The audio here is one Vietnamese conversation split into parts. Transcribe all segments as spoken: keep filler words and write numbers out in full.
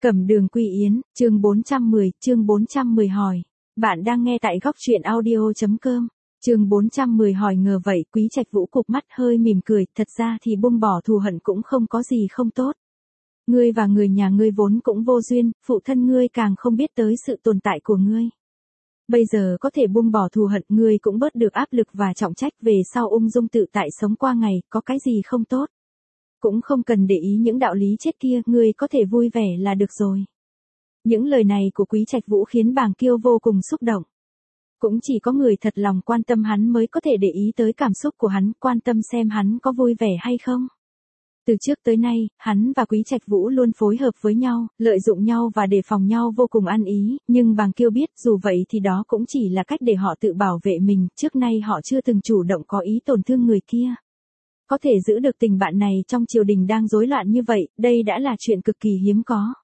Cẩm Đường Quy Yến, chương bốn trăm mười, chương bốn trăm mười hỏi. Bạn đang nghe tại góc truyện audio.com. Chương bốn trăm mười hỏi ngờ vậy, Quý Trạch Vũ cụp mắt hơi mỉm cười, thật ra thì buông bỏ thù hận cũng không có gì không tốt. Ngươi và người nhà ngươi vốn cũng vô duyên, phụ thân ngươi càng không biết tới sự tồn tại của ngươi. Bây giờ có thể buông bỏ thù hận, ngươi cũng bớt được áp lực và trọng trách, về sau ung dung tự tại sống qua ngày, có cái gì không tốt. Cũng không cần để ý những đạo lý chết kia, ngươi có thể vui vẻ là được rồi. Những lời này của Quý Trạch Vũ khiến Bàng Kiêu vô cùng xúc động. Cũng chỉ có người thật lòng quan tâm hắn mới có thể để ý tới cảm xúc của hắn, quan tâm xem hắn có vui vẻ hay không. Từ trước tới nay, hắn và Quý Trạch Vũ luôn phối hợp với nhau, lợi dụng nhau và đề phòng nhau vô cùng ăn ý, nhưng Bàng Kiêu biết dù vậy thì đó cũng chỉ là cách để họ tự bảo vệ mình, trước nay họ chưa từng chủ động có ý tổn thương người kia. Có thể giữ được tình bạn này trong triều đình đang rối loạn như vậy, đây đã là chuyện cực kỳ hiếm có.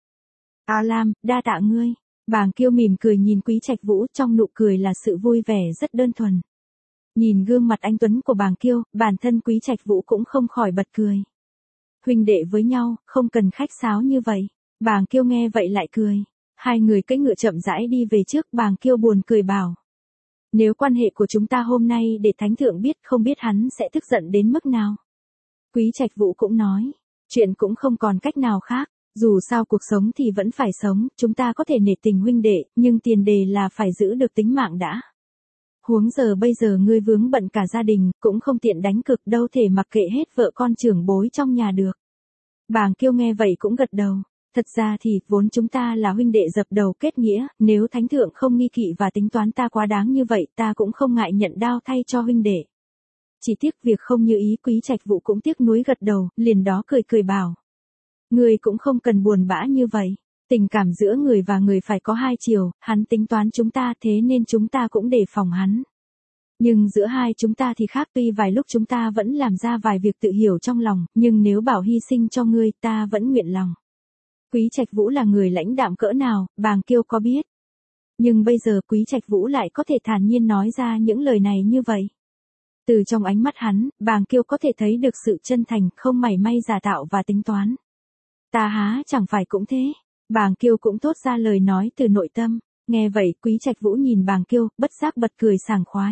A Lam, đa tạ ngươi. Bàng Kiêu mỉm cười nhìn Quý Trạch Vũ, trong nụ cười là sự vui vẻ rất đơn thuần. Nhìn gương mặt anh tuấn của Bàng Kiêu, bản thân Quý Trạch Vũ cũng không khỏi bật cười. Huynh đệ với nhau, không cần khách sáo như vậy. Bàng Kiêu nghe vậy lại cười. Hai người cưỡi ngựa chậm rãi đi về trước, Bàng Kiêu buồn cười bảo. Nếu quan hệ của chúng ta hôm nay để thánh thượng biết, không biết hắn sẽ tức giận đến mức nào. Quý Trạch Vũ cũng nói, chuyện cũng không còn cách nào khác, dù sao cuộc sống thì vẫn phải sống, chúng ta có thể nể tình huynh đệ, nhưng tiền đề là phải giữ được tính mạng đã. Huống giờ bây giờ ngươi vướng bận cả gia đình, cũng không tiện đánh cực, đâu thể mặc kệ hết vợ con trưởng bối trong nhà được. Bàng Kiêu nghe vậy cũng gật đầu. Thật ra thì, vốn chúng ta là huynh đệ dập đầu kết nghĩa, nếu thánh thượng không nghi kỵ và tính toán ta quá đáng như vậy, ta cũng không ngại nhận đao thay cho huynh đệ. Chỉ tiếc việc không như ý, Quý Trạch Vũ cũng tiếc nuối gật đầu, liền đó cười cười bảo. Người cũng không cần buồn bã như vậy, tình cảm giữa người và người phải có hai chiều, hắn tính toán chúng ta thế nên chúng ta cũng đề phòng hắn. Nhưng giữa hai chúng ta thì khác, tuy vài lúc chúng ta vẫn làm ra vài việc tự hiểu trong lòng, nhưng nếu bảo hy sinh cho ngươi, ta vẫn nguyện lòng. Quý Trạch Vũ là người lãnh đạm cỡ nào, Bàng Kiêu có biết. Nhưng bây giờ Quý Trạch Vũ lại có thể thản nhiên nói ra những lời này như vậy. Từ trong ánh mắt hắn, Bàng Kiêu có thể thấy được sự chân thành, không mảy may giả tạo và tính toán. Ta há chẳng phải cũng thế. Bàng Kiêu cũng thốt ra lời nói từ nội tâm. Nghe vậy Quý Trạch Vũ nhìn Bàng Kiêu, bất giác bật cười sảng khoái.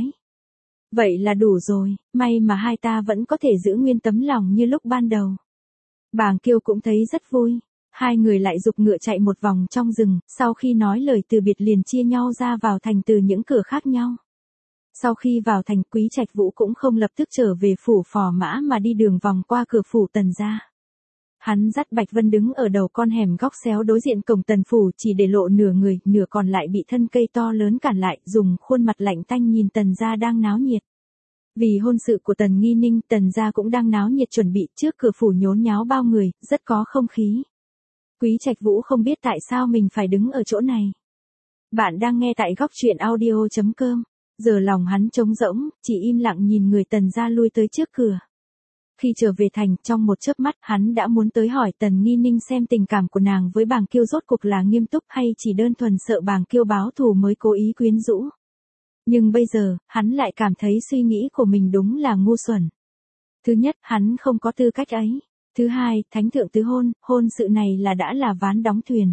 Vậy là đủ rồi, may mà hai ta vẫn có thể giữ nguyên tấm lòng như lúc ban đầu. Bàng Kiêu cũng thấy rất vui. Hai người lại giục ngựa chạy một vòng trong rừng, sau khi nói lời từ biệt liền chia nhau ra vào thành từ những cửa khác nhau. Sau khi vào thành, Quý Trạch Vũ cũng không lập tức trở về phủ Phò Mã mà đi đường vòng qua cửa phủ Tần gia. Hắn dắt Bạch Vân đứng ở đầu con hẻm góc xéo đối diện cổng Tần phủ, chỉ để lộ nửa người, nửa còn lại bị thân cây to lớn cản lại, dùng khuôn mặt lạnh tanh nhìn Tần gia đang náo nhiệt. Vì hôn sự của Tần Nghi Ninh, Tần gia cũng đang náo nhiệt chuẩn bị, trước cửa phủ nhốn nháo bao người, rất có không khí. Quý Trạch Vũ không biết tại sao mình phải đứng ở chỗ này. Bạn đang nghe tại góc truyện audio.com. Giờ lòng hắn trống rỗng, chỉ im lặng nhìn người Tần gia lui tới trước cửa. Khi trở về thành, trong một chớp mắt, hắn đã muốn tới hỏi Tần Nghi Ninh xem tình cảm của nàng với Bàng Kiêu rốt cuộc là nghiêm túc hay chỉ đơn thuần sợ Bàng Kiêu báo thù mới cố ý quyến rũ. Nhưng bây giờ, hắn lại cảm thấy suy nghĩ của mình đúng là ngu xuẩn. Thứ nhất, hắn không có tư cách ấy. Thứ hai, thánh thượng tứ hôn, hôn sự này là đã là ván đóng thuyền.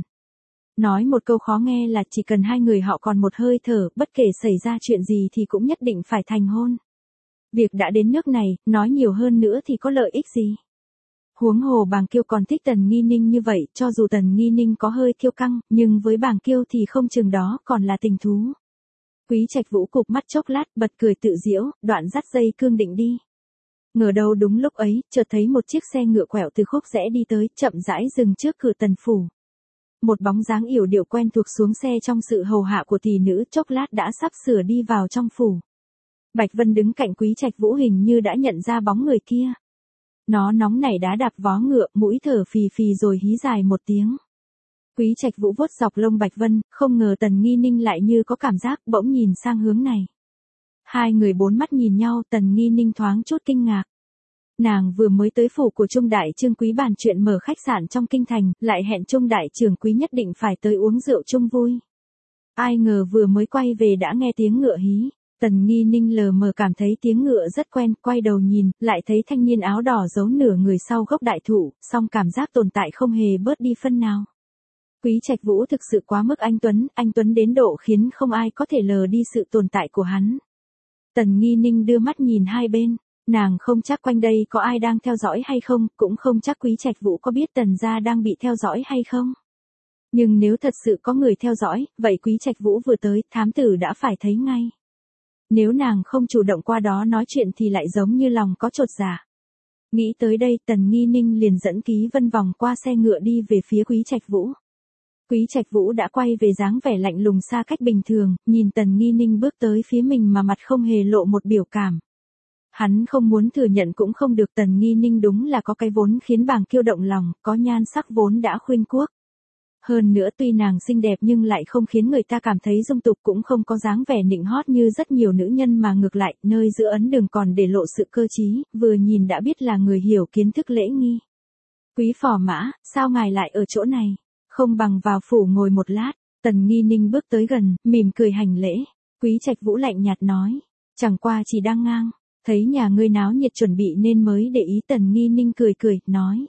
Nói một câu khó nghe là chỉ cần hai người họ còn một hơi thở, bất kể xảy ra chuyện gì thì cũng nhất định phải thành hôn. Việc đã đến nước này, nói nhiều hơn nữa thì có lợi ích gì? Huống hồ Bàng Kiêu còn thích Tần Nghi Ninh như vậy, cho dù Tần Nghi Ninh có hơi kiêu căng, nhưng với Bàng Kiêu thì không chừng đó còn là tình thú. Quý Trạch Vũ cụp mắt chốc lát, bật cười tự giễu, đoạn dắt dây cương định đi. Ngờ đâu đúng lúc ấy, chợt thấy một chiếc xe ngựa quẹo từ khúc rẽ đi tới, chậm rãi dừng trước cửa Tần phủ. Một bóng dáng yểu điệu quen thuộc xuống xe trong sự hầu hạ của tỷ nữ, chốc lát đã sắp sửa đi vào trong phủ. Bạch Vân đứng cạnh Quý Trạch Vũ hình như đã nhận ra bóng người kia. Nó nóng nảy đá đạp vó ngựa, mũi thở phì phì rồi hí dài một tiếng. Quý Trạch Vũ vuốt dọc lông Bạch Vân, không ngờ Tần Nghi Ninh lại như có cảm giác, bỗng nhìn sang hướng này. Hai người bốn mắt nhìn nhau, Tần Nghi Ninh thoáng chút kinh ngạc. Nàng vừa mới tới phủ của Trung Đại Trương Quý bàn chuyện mở khách sạn trong kinh thành, lại hẹn Trung Đại Trưởng Quý nhất định phải tới uống rượu chung vui. Ai ngờ vừa mới quay về đã nghe tiếng ngựa hí. Tần Nghi Ninh lờ mờ cảm thấy tiếng ngựa rất quen, quay đầu nhìn, lại thấy thanh niên áo đỏ giấu nửa người sau gốc đại thụ, song cảm giác tồn tại không hề bớt đi phân nào. Quý Trạch Vũ thực sự quá mức anh Tuấn, anh Tuấn đến độ khiến không ai có thể lờ đi sự tồn tại của hắn. Tần Nghi Ninh đưa mắt nhìn hai bên, nàng không chắc quanh đây có ai đang theo dõi hay không, cũng không chắc Quý Trạch Vũ có biết Tần gia đang bị theo dõi hay không. Nhưng nếu thật sự có người theo dõi, vậy Quý Trạch Vũ vừa tới, thám tử đã phải thấy ngay. Nếu nàng không chủ động qua đó nói chuyện thì lại giống như lòng có chột dạ. Nghĩ tới đây, Tần Nghi Ninh liền dẫn Ký Vân vòng qua xe ngựa đi về phía Quý Trạch Vũ. Quý Trạch Vũ đã quay về dáng vẻ lạnh lùng xa cách bình thường, nhìn Tần Nghi Ninh bước tới phía mình mà mặt không hề lộ một biểu cảm. Hắn không muốn thừa nhận cũng không được, Tần Nghi Ninh đúng là có cái vốn khiến bàng kiêu động lòng, có nhan sắc vốn đã khuynh quốc. Hơn nữa tuy nàng xinh đẹp nhưng lại không khiến người ta cảm thấy dung tục, cũng không có dáng vẻ nịnh hót như rất nhiều nữ nhân, mà ngược lại, nơi giữa ấn đường còn để lộ sự cơ trí, vừa nhìn đã biết là người hiểu kiến thức lễ nghi. Quý phò mã, sao ngài lại ở chỗ này? Không bằng vào phủ ngồi một lát. Tần Nghi Ninh bước tới gần, mỉm cười hành lễ. Quý Trạch Vũ lạnh nhạt nói, chẳng qua chỉ đang ngang, thấy nhà ngươi náo nhiệt chuẩn bị nên mới để ý. Tần Nghi Ninh cười cười, nói,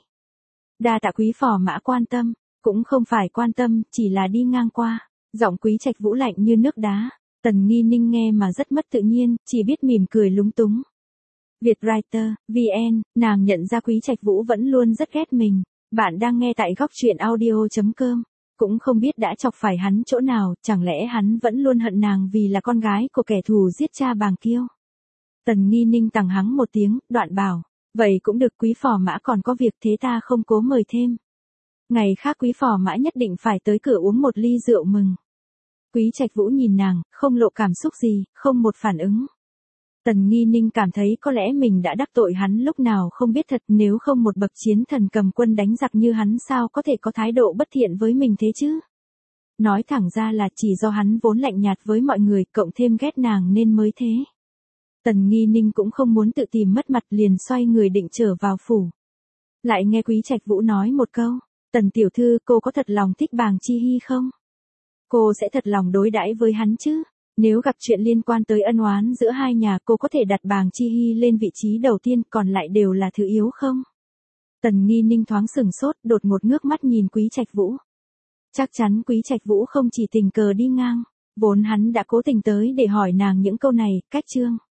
đa tạ quý phò mã quan tâm. Cũng không phải quan tâm, chỉ là đi ngang qua. Giọng Quý Trạch Vũ lạnh như nước đá. Tần Nghi Ninh nghe mà rất mất tự nhiên, chỉ biết mỉm cười lúng túng. Vietwriter, vê en, nàng nhận ra Quý Trạch Vũ vẫn luôn rất ghét mình. Bạn đang nghe tại góc truyện audio chấm com. Cũng không biết đã chọc phải hắn chỗ nào, chẳng lẽ hắn vẫn luôn hận nàng vì là con gái của kẻ thù giết cha bàng kiêu. Tần Nghi Ninh tằng hắng một tiếng, đoạn bảo, vậy cũng được, quý phò mã còn có việc thế ta không cố mời thêm. Ngày khác quý phò mã nhất định phải tới cửa uống một ly rượu mừng. Quý Trạch Vũ nhìn nàng, không lộ cảm xúc gì, không một phản ứng. Tần Nghi Ninh cảm thấy có lẽ mình đã đắc tội hắn lúc nào không biết thật, nếu không một bậc chiến thần cầm quân đánh giặc như hắn sao có thể có thái độ bất thiện với mình thế chứ. Nói thẳng ra là chỉ do hắn vốn lạnh nhạt với mọi người, cộng thêm ghét nàng nên mới thế. Tần Nghi Ninh cũng không muốn tự tìm mất mặt, liền xoay người định trở vào phủ. Lại nghe Quý Trạch Vũ nói một câu, Tần tiểu thư, cô có thật lòng thích Bàng Chi Hy không? Cô sẽ thật lòng đối đãi với hắn chứ? Nếu gặp chuyện liên quan tới ân oán giữa hai nhà, cô có thể đặt Bàng Chi Hy lên vị trí đầu tiên, còn lại đều là thứ yếu không? Tần Nghi Ninh thoáng sừng sốt, đột ngột ngước mắt nhìn Quý Trạch Vũ. Chắc chắn Quý Trạch Vũ không chỉ tình cờ đi ngang, vốn hắn đã cố tình tới để hỏi nàng những câu này. Cách chương